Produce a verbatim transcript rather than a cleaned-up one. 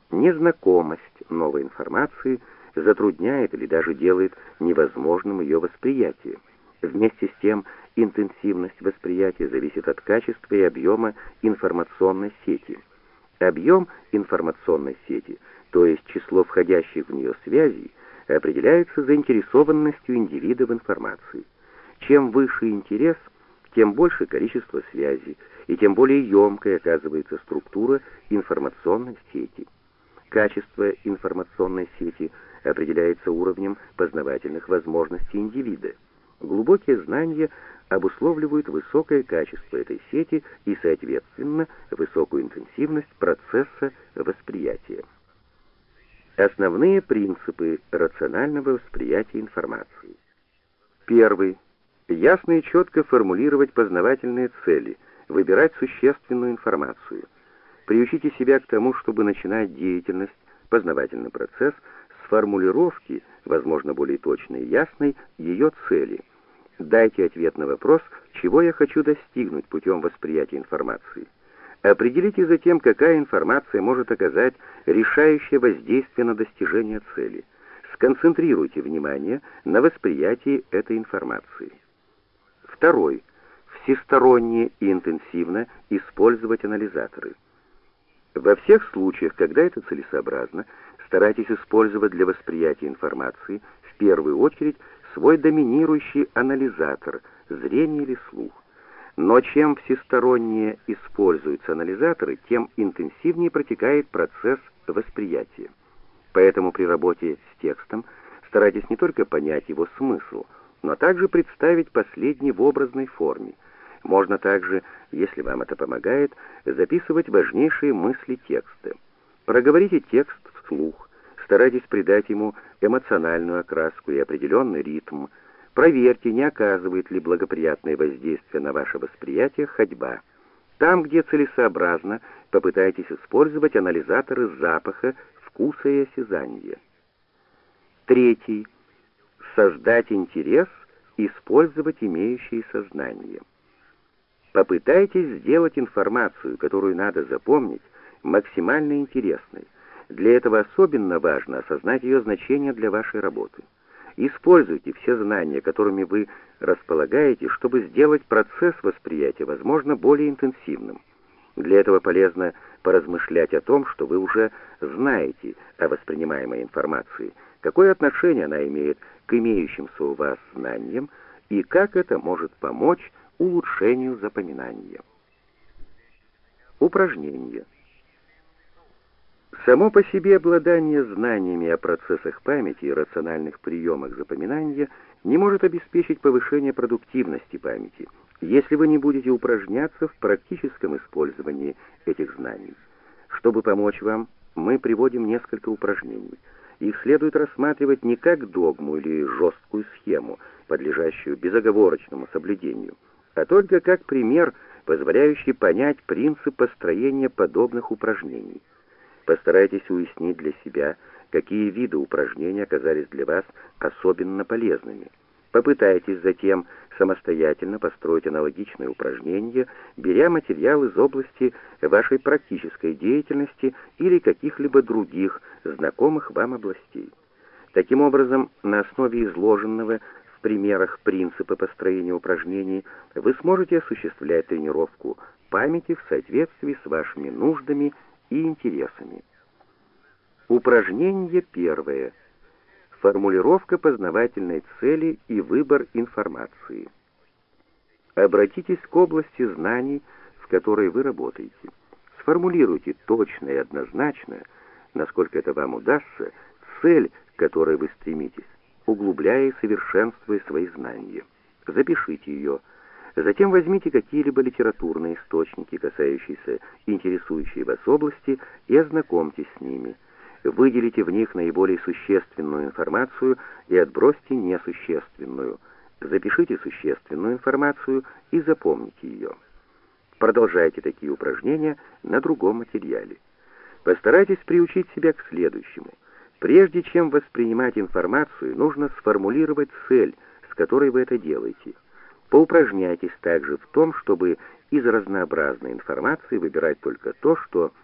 Незнакомость новой информации затрудняет или даже делает невозможным ее восприятие. Вместе с тем, интенсивность восприятия зависит от качества и объема информационной сети. Объем информационной сети, то есть число входящих в нее связей, определяется заинтересованностью индивида в информации. Чем выше интерес, тем больше количество связей, и тем более емкой оказывается структура информационной сети. Качество информационной сети определяется уровнем познавательных возможностей индивида. Глубокие знания обусловливают высокое качество этой сети и, соответственно, высокую интенсивность процесса восприятия. Основные принципы рационального восприятия информации. Первый. Ясно и четко формулировать познавательные цели, выбирать существенную информацию. Приучите себя к тому, чтобы начинать деятельность, познавательный процесс, с формулировки, возможно, более точной и ясной, ее цели. Дайте ответ на вопрос, чего я хочу достигнуть путем восприятия информации. Определите затем, какая информация может оказать решающее воздействие на достижение цели. Сконцентрируйте внимание на восприятии этой информации. Второй. Всесторонне и интенсивно использовать анализаторы. Во всех случаях, когда это целесообразно, старайтесь использовать для восприятия информации в первую очередь свой доминирующий анализатор, зрение или слух. Но чем всестороннее используются анализаторы, тем интенсивнее протекает процесс восприятия. Поэтому при работе с текстом старайтесь не только понять его смысл, но также представить последний в образной форме. Можно также, если вам это помогает, записывать важнейшие мысли текста. Проговорите текст вслух, старайтесь придать ему эмоциональную окраску и определенный ритм. Проверьте, не оказывает ли благоприятное воздействие на ваше восприятие ходьба. Там, где целесообразно, попытайтесь использовать анализаторы запаха, вкуса и осязания. Третий. Создать интерес, использовать имеющиеся знания. Попытайтесь сделать информацию, которую надо запомнить, максимально интересной. Для этого особенно важно осознать ее значение для вашей работы. Используйте все знания, которыми вы располагаете, чтобы сделать процесс восприятия, возможно, более интенсивным. Для этого полезно поразмышлять о том, что вы уже знаете о воспринимаемой информации, какое отношение она имеет к имеющимся у вас знаниям и как это может помочь улучшению запоминания. Упражнение. Само по себе обладание знаниями о процессах памяти и рациональных приемах запоминания не может обеспечить повышение продуктивности памяти, если вы не будете упражняться в практическом использовании этих знаний. Чтобы помочь вам, мы приводим несколько упражнений. Их следует рассматривать не как догму или жесткую схему, подлежащую безоговорочному соблюдению, а только как пример, позволяющий понять принцип построения подобных упражнений. Постарайтесь уяснить для себя, какие виды упражнений оказались для вас особенно полезными. Попытайтесь затем самостоятельно построить аналогичные упражнения, беря материал из области вашей практической деятельности или каких-либо других знакомых вам областей. Таким образом, на основе изложенного в примерах принципа построения упражнений вы сможете осуществлять тренировку памяти в соответствии с вашими нуждами и интересами. Упражнение первое. Формулировка познавательной цели и выбор информации. Обратитесь к области знаний, в которой вы работаете. Сформулируйте точно и однозначно, насколько это вам удастся, цель, к которой вы стремитесь, углубляя и совершенствуя свои знания. Запишите ее. Затем возьмите какие-либо литературные источники, касающиеся интересующей вас области, и ознакомьтесь с ними. Выделите в них наиболее существенную информацию и отбросьте несущественную. Запишите существенную информацию и запомните ее. Продолжайте такие упражнения на другом материале. Постарайтесь приучить себя к следующему. Прежде чем воспринимать информацию, нужно сформулировать цель, с которой вы это делаете. Поупражняйтесь также в том, чтобы из разнообразной информации выбирать только то, что